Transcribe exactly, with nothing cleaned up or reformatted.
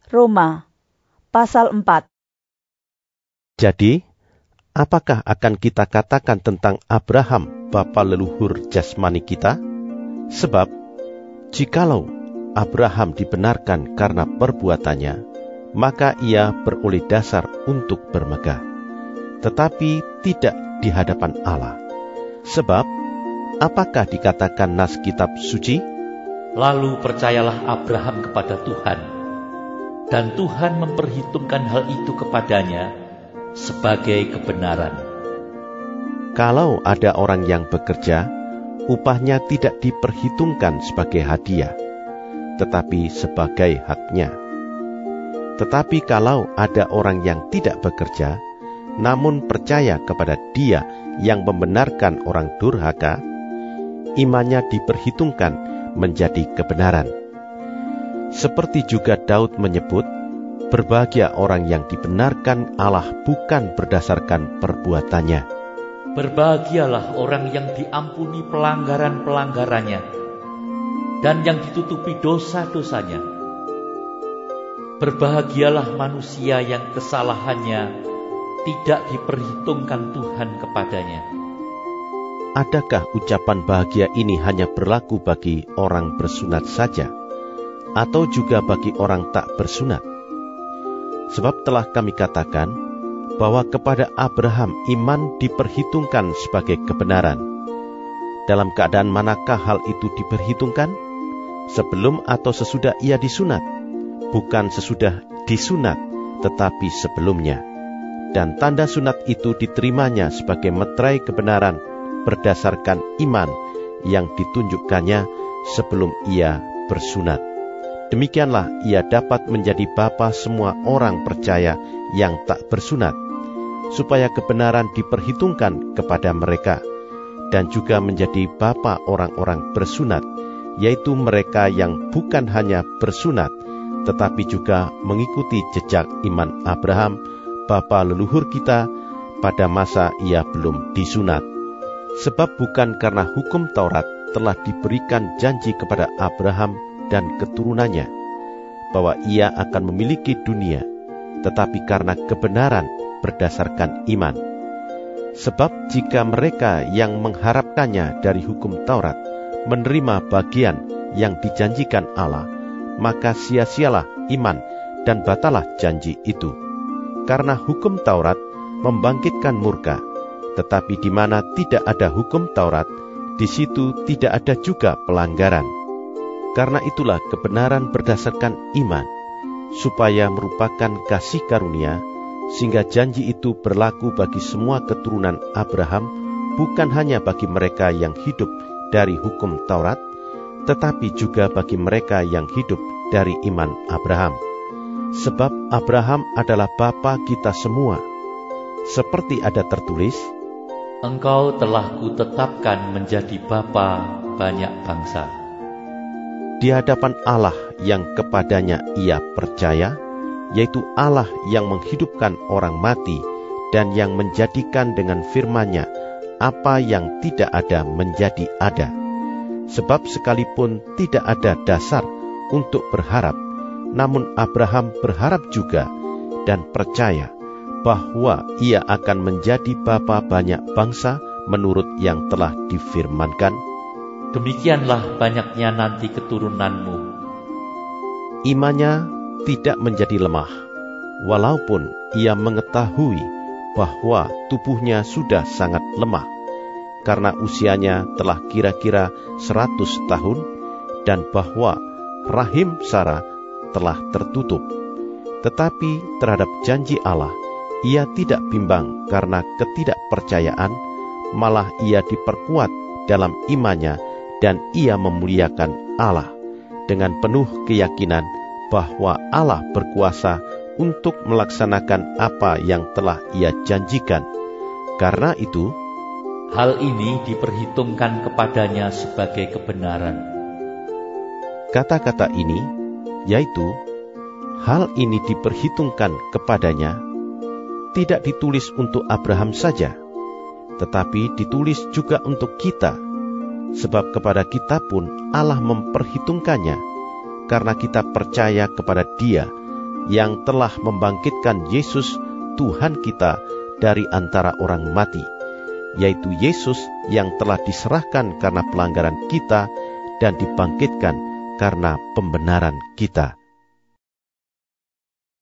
Roma pasal empat. Jadi, apakah akan kita katakan tentang Abraham, bapa leluhur jasmani kita? Sebab, jikalau Abraham dibenarkan karena perbuatannya, maka ia beroleh dasar untuk bermegah, tetapi tidak di hadapan Allah. Sebab, apakah dikatakan nas kitab suci? Lalu percayalah Abraham kepada Tuhan, dan Tuhan memperhitungkan hal itu kepadanya sebagai kebenaran. Kalau ada orang yang bekerja, upahnya tidak diperhitungkan sebagai hadiah, tetapi sebagai haknya. Tetapi kalau ada orang yang tidak bekerja, namun percaya kepada Dia yang membenarkan orang durhaka, imannya diperhitungkan menjadi kebenaran. Seperti juga Daud menyebut, berbahagia orang yang dibenarkan Allah bukan berdasarkan perbuatannya. Berbahagialah orang yang diampuni pelanggaran-pelanggarannya dan yang ditutupi dosa-dosanya. Berbahagialah manusia yang kesalahannya tidak diperhitungkan Tuhan kepadanya. Adakah ucapan bahagia ini hanya berlaku bagi orang bersunat saja, atau juga bagi orang tak bersunat? Sebab telah kami katakan bahwa kepada Abraham iman diperhitungkan sebagai kebenaran. Dalam keadaan manakah hal itu diperhitungkan? Sebelum atau sesudah ia disunat? Bukan sesudah disunat, tetapi sebelumnya. Dan tanda sunat itu diterimanya sebagai meterai kebenaran berdasarkan iman yang ditunjukkannya sebelum ia bersunat. Demikianlah ia dapat menjadi bapa semua orang percaya yang tak bersunat, supaya kebenaran diperhitungkan kepada mereka, dan juga menjadi bapa orang-orang bersunat, yaitu mereka yang bukan hanya bersunat, tetapi juga mengikuti jejak iman Abraham, bapa leluhur kita, pada masa ia belum disunat. Sebab bukan karena hukum Taurat telah diberikan janji kepada Abraham dan keturunannya, bahwa ia akan memiliki dunia, tetapi karena kebenaran berdasarkan iman. Sebab jika mereka yang mengharapkannya dari hukum Taurat menerima bagian yang dijanjikan Allah, maka sia-sialah iman dan batalah janji itu. Karena hukum Taurat membangkitkan murka, tetapi di mana tidak ada hukum Taurat, di situ tidak ada juga pelanggaran. Karena itulah kebenaran berdasarkan iman, supaya merupakan kasih karunia, sehingga janji itu berlaku bagi semua keturunan Abraham, bukan hanya bagi mereka yang hidup dari hukum Taurat, tetapi juga bagi mereka yang hidup dari iman Abraham. Sebab Abraham adalah bapa kita semua. Seperti ada tertulis, Engkau telah kutetapkan menjadi bapa banyak bangsa. Di hadapan Allah yang kepadanya ia percaya, yaitu Allah yang menghidupkan orang mati dan yang menjadikan dengan firman-Nya apa yang tidak ada menjadi ada. Sebab sekalipun tidak ada dasar untuk berharap, namun Abraham berharap juga dan percaya bahwa ia akan menjadi bapa banyak bangsa menurut yang telah difirmankan, demikianlah banyaknya nanti keturunanmu. Imannya tidak menjadi lemah, walaupun ia mengetahui bahwa tubuhnya sudah sangat lemah, karena usianya telah kira-kira seratus tahun, dan bahwa rahim Sarah telah tertutup. Tetapi terhadap janji Allah, ia tidak bimbang karena ketidakpercayaan, malah ia diperkuat dalam imannya, dan ia memuliakan Allah dengan penuh keyakinan bahwa Allah berkuasa untuk melaksanakan apa yang telah ia janjikan. Karena itu, hal ini diperhitungkan kepadanya sebagai kebenaran. Kata-kata ini, yaitu hal ini diperhitungkan kepadanya, tidak ditulis untuk Abraham saja, tetapi ditulis juga untuk kita. Sebab kepada kita pun Allah memperhitungkannya, karena kita percaya kepada Dia yang telah membangkitkan Yesus Tuhan kita dari antara orang mati, yaitu Yesus yang telah diserahkan karena pelanggaran kita dan dibangkitkan karena pembenaran kita.